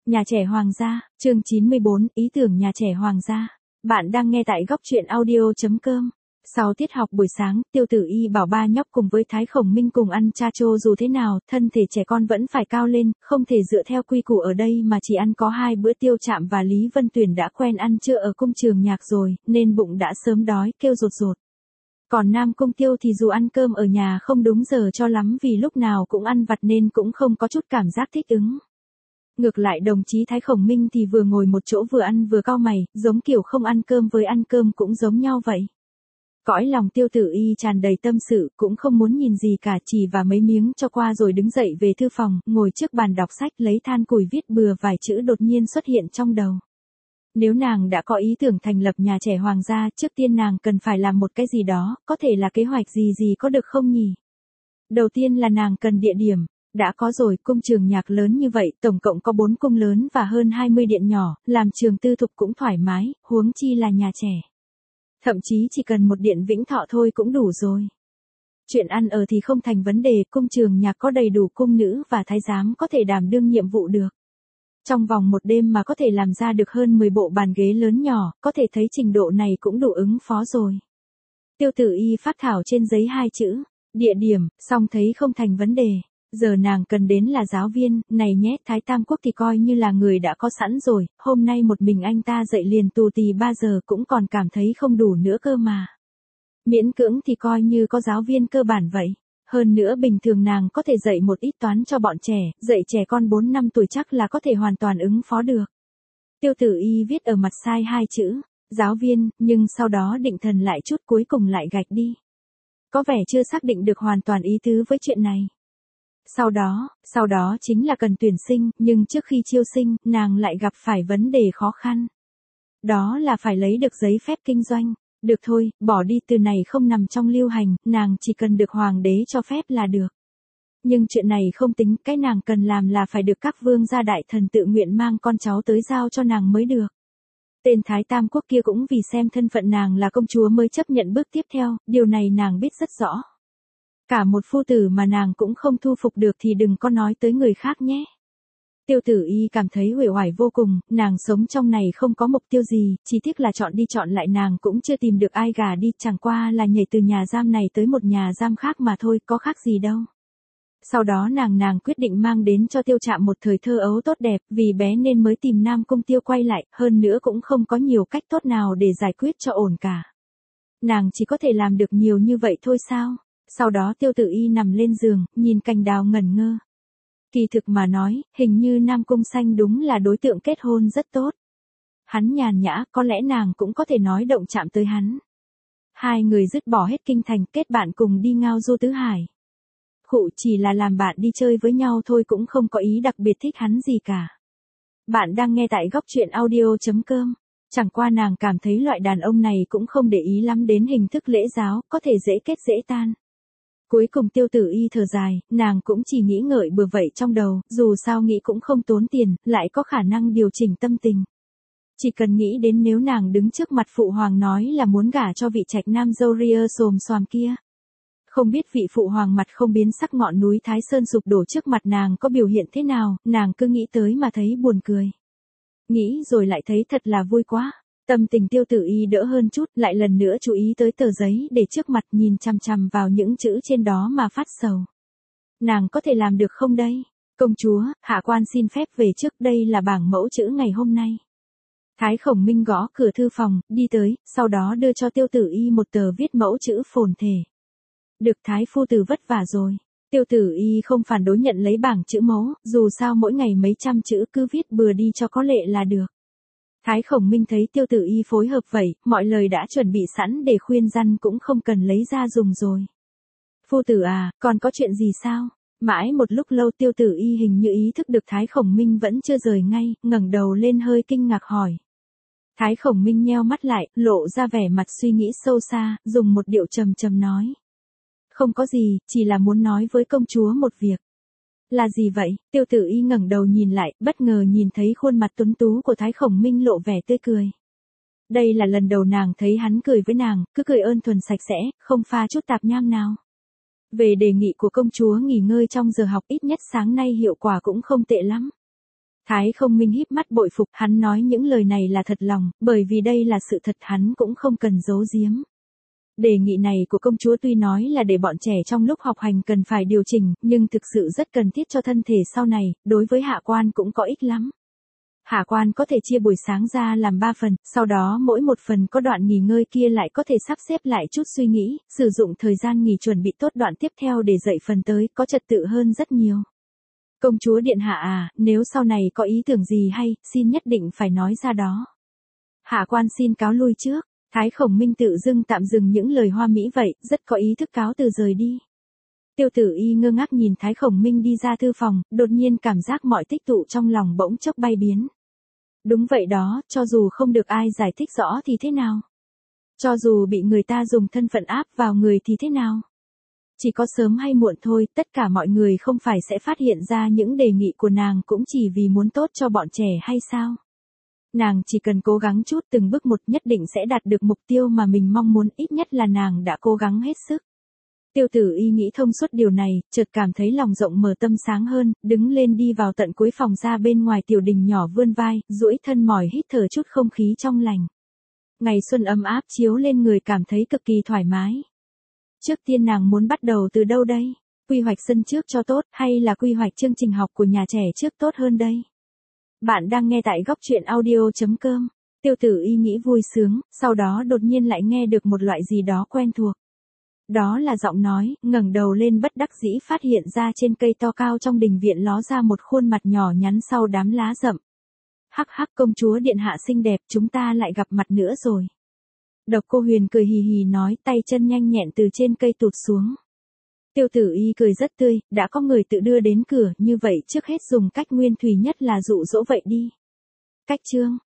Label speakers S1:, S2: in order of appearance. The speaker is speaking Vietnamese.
S1: Nhà trẻ Hoàng gia, chương 94, ý tưởng nhà trẻ Hoàng gia. Bạn đang nghe tại góc truyện audio.com. Sau tiết học buổi sáng, Tiêu Tử Y bảo ba nhóc cùng với Thái Khổng Minh cùng ăn cha trô, dù thế nào, thân thể trẻ con vẫn phải cao lên, không thể dựa theo quy củ ở đây mà chỉ ăn có 2 bữa. Tiêu Trạm và Lý Vân Tuyền đã quen ăn trưa ở cung trường nhạc rồi, nên bụng đã sớm đói, kêu rột rột. Còn Nam Cung Tiêu thì dù ăn cơm ở nhà không đúng giờ cho lắm vì lúc nào cũng ăn vặt nên cũng không có chút cảm giác thích ứng. Ngược lại đồng chí Thái Khổng Minh thì vừa ngồi một chỗ vừa ăn vừa cau mày, giống kiểu không ăn cơm với ăn cơm cũng giống nhau vậy. Cõi lòng Tiêu Tử Y tràn đầy tâm sự, cũng không muốn nhìn gì cả, chỉ và mấy miếng cho qua rồi đứng dậy về thư phòng, ngồi trước bàn đọc sách lấy than củi viết bừa vài chữ đột nhiên xuất hiện trong đầu. Nếu nàng đã có ý tưởng thành lập nhà trẻ Hoàng gia, trước tiên nàng cần phải làm một cái gì đó, có thể là kế hoạch gì có được không nhỉ? Đầu tiên là nàng cần địa điểm. Đã có rồi, cung trường nhạc lớn như vậy, tổng cộng có 4 cung lớn và hơn 20 điện nhỏ, làm trường tư thục cũng thoải mái, huống chi là nhà trẻ. Thậm chí chỉ cần một điện Vĩnh Thọ thôi cũng đủ rồi. Chuyện ăn ở thì không thành vấn đề, cung trường nhạc có đầy đủ cung nữ và thái giám có thể đảm đương nhiệm vụ được. Trong vòng một đêm mà có thể làm ra được hơn 10 bộ bàn ghế lớn nhỏ, có thể thấy trình độ này cũng đủ ứng phó rồi. Tiêu Tử Y phác thảo trên giấy 2 chữ, địa điểm, xong thấy không thành vấn đề. Giờ nàng cần đến là giáo viên, này nhé, Thái Tam Quốc thì coi như là người đã có sẵn rồi, hôm nay một mình anh ta dậy liền tù tì 3 giờ cũng còn cảm thấy không đủ nữa cơ mà. Miễn cưỡng thì coi như có giáo viên cơ bản vậy. Hơn nữa bình thường nàng có thể dạy một ít toán cho bọn trẻ, dạy trẻ con 4 năm tuổi chắc là có thể hoàn toàn ứng phó được. Tiêu Tử Y viết ở mặt sai 2 chữ, giáo viên, nhưng sau đó định thần lại chút cuối cùng lại gạch đi. Có vẻ chưa xác định được hoàn toàn ý tứ với chuyện này. Sau đó chính là cần tuyển sinh, nhưng trước khi chiêu sinh, nàng lại gặp phải vấn đề khó khăn. Đó là phải lấy được giấy phép kinh doanh. Được thôi, bỏ đi, từ này không nằm trong lưu hành, nàng chỉ cần được hoàng đế cho phép là được. Nhưng chuyện này không tính, cái nàng cần làm là phải được các vương gia đại thần tự nguyện mang con cháu tới giao cho nàng mới được. Tên Thái Tam Quốc kia cũng vì xem thân phận nàng là công chúa mới chấp nhận bước tiếp theo, điều này nàng biết rất rõ. Cả một phu tử mà nàng cũng không thu phục được thì đừng có nói tới người khác nhé. Tiêu Tử Y cảm thấy uể oải vô cùng, nàng sống trong này không có mục tiêu gì, chỉ tiếc là chọn đi chọn lại nàng cũng chưa tìm được ai gả đi, chẳng qua là nhảy từ nhà giam này tới một nhà giam khác mà thôi, có khác gì đâu. Sau đó nàng quyết định mang đến cho Tiêu Trạm một thời thơ ấu tốt đẹp, vì bé nên mới tìm Nam Cung Tiêu quay lại, hơn nữa cũng không có nhiều cách tốt nào để giải quyết cho ổn cả. Nàng chỉ có thể làm được nhiều như vậy thôi sao? Sau đó Tiêu Tử Y nằm lên giường, nhìn cành đào ngẩn ngơ. Kỳ thực mà nói, hình như Nam Cung Xanh đúng là đối tượng kết hôn rất tốt. Hắn nhàn nhã, có lẽ nàng cũng có thể nói động chạm tới hắn. Hai người dứt bỏ hết kinh thành, kết bạn cùng đi ngao du tứ hải. Khụ, chỉ là làm bạn đi chơi với nhau thôi, cũng không có ý đặc biệt thích hắn gì cả. Bạn đang nghe tại góc truyện audio.com. Chẳng qua nàng cảm thấy loại đàn ông này cũng không để ý lắm đến hình thức lễ giáo, có thể dễ kết dễ tan. Cuối cùng Tiêu Tử Y thở dài, nàng cũng chỉ nghĩ ngợi bừa vậy trong đầu, dù sao nghĩ cũng không tốn tiền, lại có khả năng điều chỉnh tâm tình. Chỉ cần nghĩ đến nếu nàng đứng trước mặt phụ hoàng nói là muốn gả cho vị trạch nam dâu ria xồm xoàm kia. Không biết vị phụ hoàng mặt không biến sắc ngọn núi Thái Sơn sụp đổ trước mặt nàng có biểu hiện thế nào, nàng cứ nghĩ tới mà thấy buồn cười. Nghĩ rồi lại thấy thật là vui quá. Tâm tình Tiêu Tử Y đỡ hơn chút, lại lần nữa chú ý tới tờ giấy để trước mặt, nhìn chằm chằm vào những chữ trên đó mà phát sầu. Nàng có thể làm được không đây? Công chúa, hạ quan xin phép về trước, đây là bảng mẫu chữ ngày hôm nay. Thái Khổng Minh gõ cửa thư phòng, đi tới, sau đó đưa cho Tiêu Tử Y một tờ viết mẫu chữ phồn thể. Được, Thái phu tử vất vả rồi. Tiêu Tử Y không phản đối nhận lấy bảng chữ mẫu, dù sao mỗi ngày mấy trăm chữ cứ viết bừa đi cho có lệ là được. Thái Khổng Minh thấy Tiêu Tử Y phối hợp vậy, mọi lời đã chuẩn bị sẵn để khuyên răn cũng không cần lấy ra dùng rồi. Phu tử à, còn có chuyện gì sao? Mãi một lúc lâu Tiêu Tử Y hình như ý thức được Thái Khổng Minh vẫn chưa rời ngay, ngẩng đầu lên hơi kinh ngạc hỏi. Thái Khổng Minh nheo mắt lại, lộ ra vẻ mặt suy nghĩ sâu xa, dùng một điệu trầm trầm nói. Không có gì, chỉ là muốn nói với công chúa một việc. Là gì vậy? Tiêu Tử Y ngẩng đầu nhìn lại, bất ngờ nhìn thấy khuôn mặt tuấn tú của Thái Khổng Minh lộ vẻ tươi cười. Đây là lần đầu nàng thấy hắn cười với nàng, cứ cười ơn thuần sạch sẽ, không pha chút tạp nham nào. Về đề nghị của công chúa nghỉ ngơi trong giờ học, ít nhất sáng nay hiệu quả cũng không tệ lắm. Thái Không Minh híp mắt bội phục, hắn nói những lời này là thật lòng, bởi vì đây là sự thật hắn cũng không cần giấu giếm. Đề nghị này của công chúa tuy nói là để bọn trẻ trong lúc học hành cần phải điều chỉnh, nhưng thực sự rất cần thiết cho thân thể sau này, đối với hạ quan cũng có ích lắm. Hạ quan có thể chia buổi sáng ra làm 3 phần, sau đó mỗi một phần có đoạn nghỉ ngơi kia lại có thể sắp xếp lại chút suy nghĩ, sử dụng thời gian nghỉ chuẩn bị tốt đoạn tiếp theo để dạy phần tới, có trật tự hơn rất nhiều. Công chúa điện hạ à, nếu sau này có ý tưởng gì hay, xin nhất định phải nói ra đó. Hạ quan xin cáo lui trước. Thái Khổng Minh tự dưng tạm dừng những lời hoa mỹ vậy, rất có ý thức cáo từ rời đi. Tiêu Tử Y ngơ ngác nhìn Thái Khổng Minh đi ra thư phòng, đột nhiên cảm giác mọi tích tụ trong lòng bỗng chốc bay biến. Đúng vậy đó, cho dù không được ai giải thích rõ thì thế nào? Cho dù bị người ta dùng thân phận áp vào người thì thế nào? Chỉ có sớm hay muộn thôi, tất cả mọi người không phải sẽ phát hiện ra những đề nghị của nàng cũng chỉ vì muốn tốt cho bọn trẻ hay sao? Nàng chỉ cần cố gắng chút từng bước một nhất định sẽ đạt được mục tiêu mà mình mong muốn, ít nhất là nàng đã cố gắng hết sức. Tiêu Tử Y nghĩ thông suốt điều này, chợt cảm thấy lòng rộng mở tâm sáng hơn, đứng lên đi vào tận cuối phòng ra bên ngoài tiểu đình nhỏ vươn vai, duỗi thân mỏi hít thở chút không khí trong lành. Ngày xuân ấm áp chiếu lên người cảm thấy cực kỳ thoải mái. Trước tiên nàng muốn bắt đầu từ đâu đây? Quy hoạch sân trước cho tốt hay là quy hoạch chương trình học của nhà trẻ trước tốt hơn đây? Bạn đang nghe tại góc truyện audio.com. Tiêu Tử Y nghĩ vui sướng, sau đó đột nhiên lại nghe được một loại gì đó quen thuộc. Đó là giọng nói, ngẩng đầu lên bất đắc dĩ phát hiện ra trên cây to cao trong đình viện ló ra một khuôn mặt nhỏ nhắn sau đám lá rậm. Hắc hắc, công chúa điện hạ xinh đẹp, chúng ta lại gặp mặt nữa rồi. Độc Cô Huyền cười hì hì nói, tay chân nhanh nhẹn từ trên cây tụt xuống. Tiêu Tử Y cười rất tươi, đã có người tự đưa đến cửa, như vậy trước hết dùng cách nguyên thủy nhất là dụ dỗ vậy đi. Cách chương